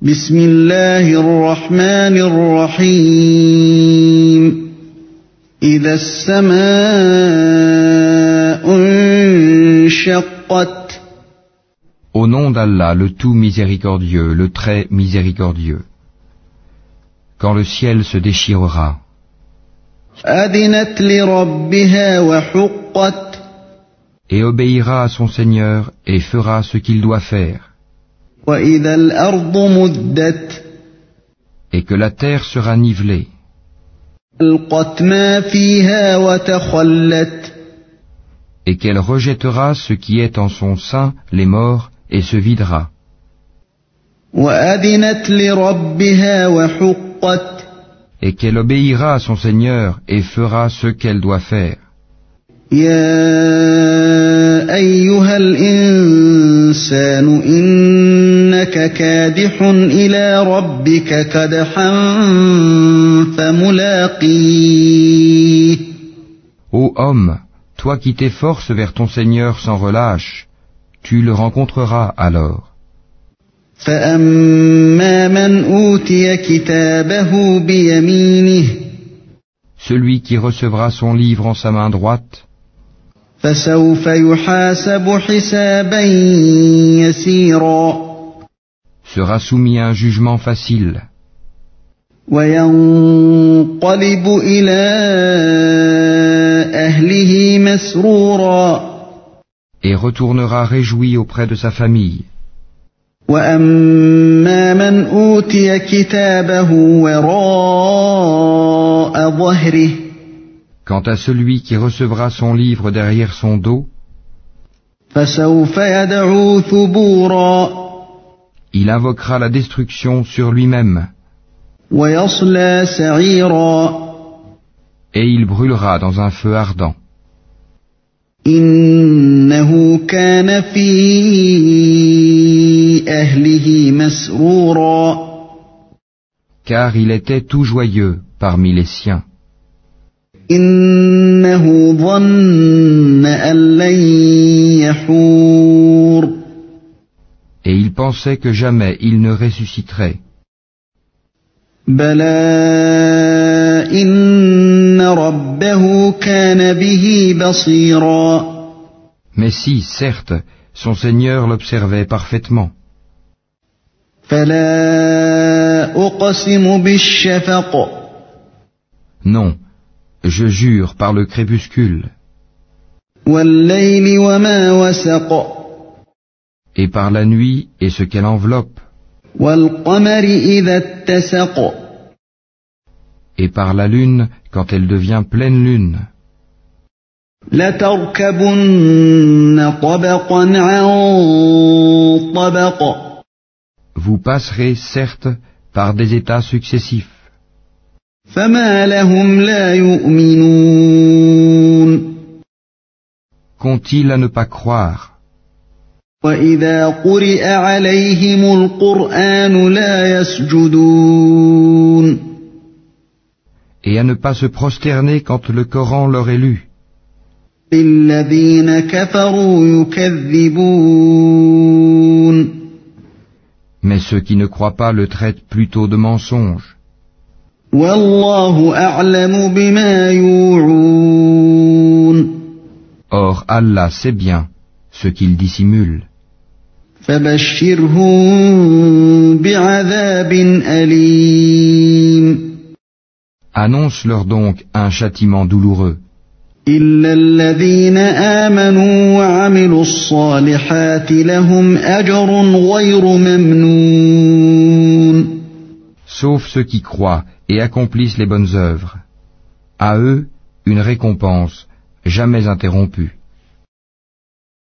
بسم الله الرحمن الرحيم إذا السماء انشقت Au nom d'Allah, le tout miséricordieux, le très miséricordieux. Quand le ciel se déchirera, أذنت لربها وحقت et obéira à son Seigneur et fera ce qu'il doit faire, وإذا الأرض مدت et que la terre sera nivelée, ألقت ما فيها وتخلت et qu'elle rejettera ce qui est en son sein, les morts, et se videra, وأذنت لربها وحقت et qu'elle obéira à son Seigneur et fera ce qu'elle doit faire. يا أيها الإنسان إنك كادح إلى ربك كدحا فملاقيه. Ô homme, toi qui t'efforces vers ton Seigneur sans relâche, tu le rencontreras alors. فأما من أوتي كتابه بيمينه Celui qui recevra son livre en sa main droite فسوف يحاسب حسابا يسيرا sera soumis à un jugement facile وينقلب إلى أهله مسرورا et retournera réjoui auprès de sa famille. وأما من أوتي كتابه وراء ظهره Quant à celui qui recevra son livre derrière son dos, فسوف يدعو ثبورا il invoquera la destruction sur lui-même, ويصلى سعيرا et il brûlera dans un feu ardent. إنه كان في أهله مسرورا Car il était tout joyeux parmi les siens. إنه ظن أن لن يحور Et il pensait que jamais il ne ressusciterait. بلى إن ربه كان به بصيرا Mais si, certes, son Seigneur l'observait parfaitement. فلا أقسم بالشفق Non, je jure par le crépuscule, والليل وما وسق et par la nuit et ce qu'elle enveloppe, والقمر إذا اتسق et par la lune quand elle devient pleine lune. لتركبن طبقا عن طبق Vous passerez, certes, par des états successifs. فما لهم لا يؤمنون Qu'ont-ils à ne pas croire? وإذا قرئ عليهم القرآن لا يسجدون Et à ne pas se prosterner quand le Coran leur est lu. الذين كفروا يكذبون Mais ceux qui ne croient pas le traitent plutôt de mensonge. والله أعلم بما يوعون Or Allah sait bien ce qu'ils dissimulent. فبشرهم بعذاب أليم Annonce-leur donc un châtiment douloureux. إلا الذين آمنوا وعملوا الصالحات لهم أجر غير ممنون Sauf ceux qui croient et accomplissent les bonnes œuvres. À eux, une récompense jamais interrompue.